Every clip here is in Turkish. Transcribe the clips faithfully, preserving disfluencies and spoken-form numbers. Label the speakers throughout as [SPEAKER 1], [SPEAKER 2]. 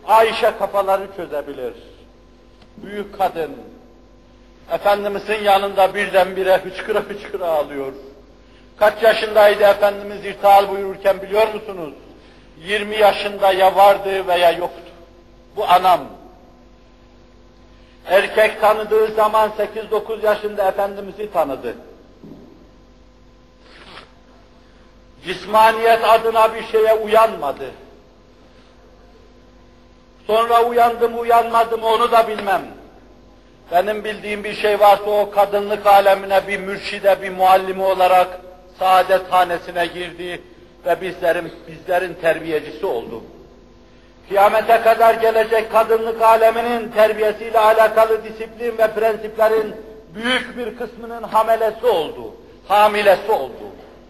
[SPEAKER 1] Ayşe kafaları çözebilir. Büyük kadın, Efendimizin yanında birdenbire hıçkıra hıçkıra ağlıyor. Kaç yaşındaydı Efendimiz irtihal buyururken biliyor musunuz? yirmi yaşında ya vardı veya yoktu. Bu anam. Erkek tanıdığı zaman sekiz dokuz yaşında Efendimiz'i tanıdı. Cismaniyet adına bir şeye uyanmadı. Sonra uyandı mı uyanmadı mı onu da bilmem. Benim bildiğim bir şey varsa o kadınlık alemine bir mürşide, bir muallimi olarak saadethanesine girdi ve bizlerin bizlerin terbiyecisi oldu. Kıyamete kadar gelecek kadınlık aleminin terbiyesiyle alakalı disiplin ve prensiplerin büyük bir kısmının hamelesi oldu, hamilesi oldu.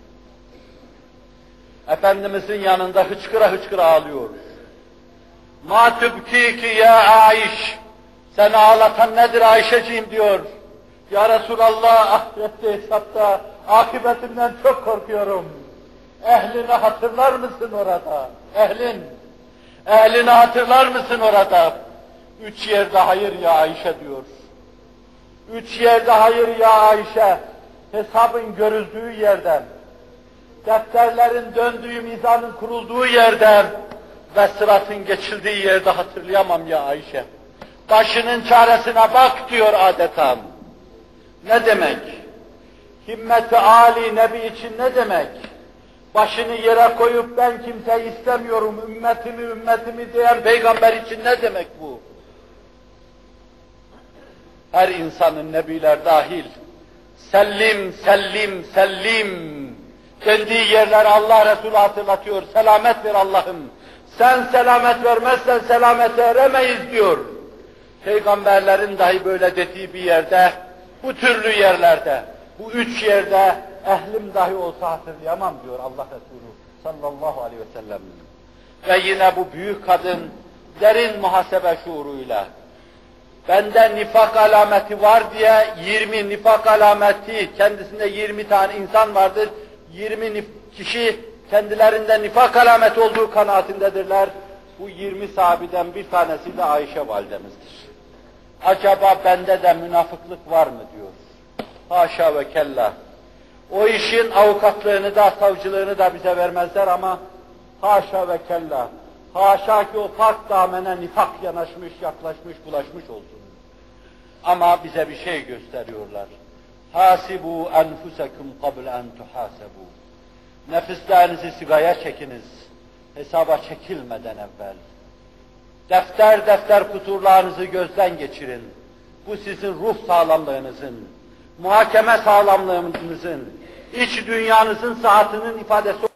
[SPEAKER 1] Efendimizin yanında hıçkıra hıçkıra ağlıyor. Ma tübkiki ya Aiş, seni ağlatan nedir Ayşeciğim diyor. Ya Resulallah, ahirette hesapta akıbetinden çok korkuyorum. Ehlini hatırlar mısın orada? Ehlin, ehlini hatırlar mısın orada? Üç yerde hayır ya Ayşe diyor. Üç yerde hayır ya Ayşe, hesabın görüldüğü yerden, defterlerin döndüğü, mizanın kurulduğu yerden ve sıratın geçildiği yerde hatırlayamam ya Ayşe. Başının çaresine bak diyor adeta. Ne demek? Himmet-i âli Nebi için ne demek? Başını yere koyup ben kimseyi istemiyorum, ümmetimi ümmetimi diyen peygamber için ne demek bu? Her insanın nebiler dahil, sellim, sellim, sellim dendiği yerler Allah Resulü hatırlatıyor, selamet ver Allah'ım. Sen selamet vermezsen selamete eremeyiz diyor. Peygamberlerin dahi böyle dediği bir yerde, bu türlü yerlerde, bu üç yerde ehlim dahi olsa hatırlayamam diyor Allah Resulü sallallahu aleyhi ve sellem. Ve yine bu büyük kadın derin muhasebe şuuruyla, bende nifak alameti var diye yirmi nifak alameti, kendisinde yirmi tane insan vardır, yirmi kişi kendilerinde nifak alameti olduğu kanaatindedirler. Bu yirmi sahabeden bir tanesi de Ayşe validemizdir. Acaba bende de münafıklık var mı diyor. Haşa ve kella. O işin avukatlığını da, savcılığını da bize vermezler ama haşa ve kella. Haşa ki o pak damene nifak yanaşmış, yaklaşmış, bulaşmış olsun. Ama bize bir şey gösteriyorlar. Hasibu enfusekum qabl en tuhasebu. Nefislerinizi sigaya çekiniz, hesaba çekilmeden evvel. Defter defter kusurlarınızı gözden geçirin. Bu sizin ruh sağlamlığınızın, muhakeme sağlamlığınızın, iç dünyanızın sıhhatinin ifadesi